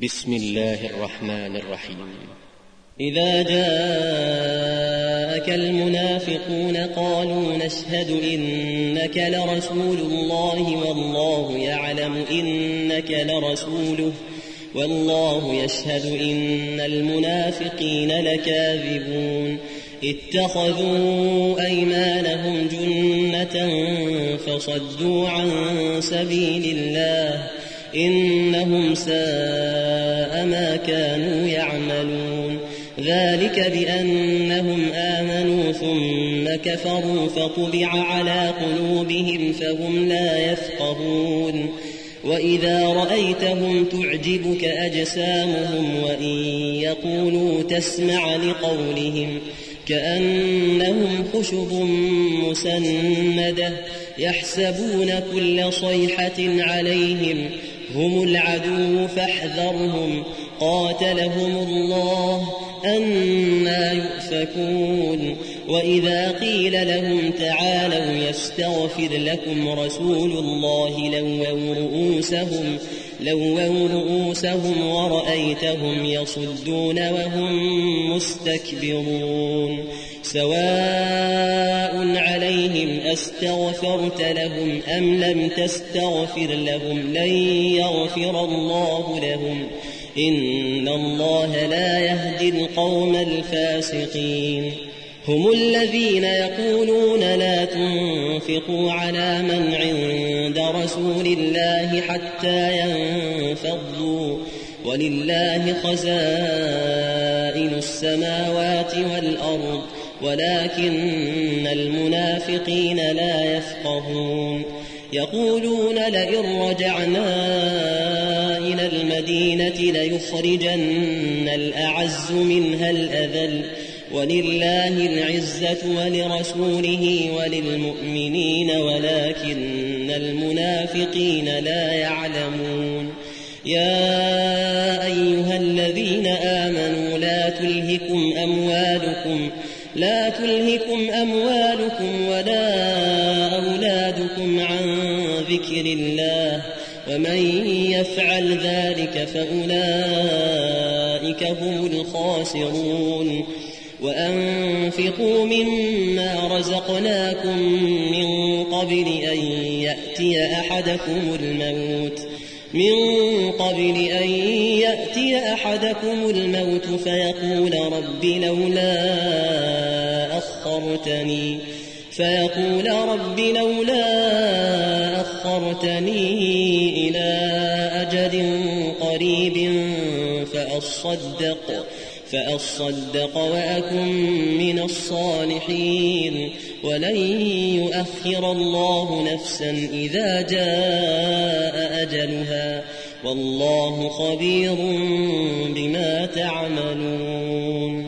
بسم الله الرحمن الرحيم. إذا جاءك المنافقون قالوا نشهد إنك لرسول الله والله يعلم إنك لرسوله والله يشهد إن المنافقين لكاذبون اتخذوا أيمانهم جنة فصدوا عن سبيل الله إنهم ساء ما كانوا يعملون ذلك بأنهم آمنوا ثم كفروا فطبع على قلوبهم فهم لا يفقهون وإذا رأيتهم تعجبك أجسامهم وإن يقولوا تسمع لقولهم كأنهم خشب مسندة يحسبون كل صيحة عليهم هم العدو فاحذرهم قاتلهم الله أنى يؤفكون وإذا قيل لهم تعالوا يستغفر لكم رسول الله لووا رؤوسهم ورأيتهم يصدون وهم مستكبرون سواء عليهم أستغفرت لهم أم لم تستغفر لهم لن يغفر الله لهم إن الله لا يهدي القوم الفاسقين هم الذين يقولون لا تنفقوا على من عند رسول الله حتى ينفضوا ولله خزائن السماوات والأرض ولكن المنافقين لا يفقهون يقولون لئن رجعنا إلى المدينة ليخرجن الأعز منها الأذل ولله العزة ولرسوله وللمؤمنين ولكن المنافقين لا يعلمون يا أيها الذين آمنوا لا تلهكم أموالكم ولا أولادكم عن ذكر الله ومن يفعل ذلك فأولئك هم الخاسرون وأنفقوا مما رزقناكم من قبل أن يأتي أحدكم الموت فيقول رب لولا أخرتني إلى أجل قريب فأصدق وأكن من الصالحين ولن يؤخر الله نفسا إذا جاء أجلها والله خبير بما تعملون.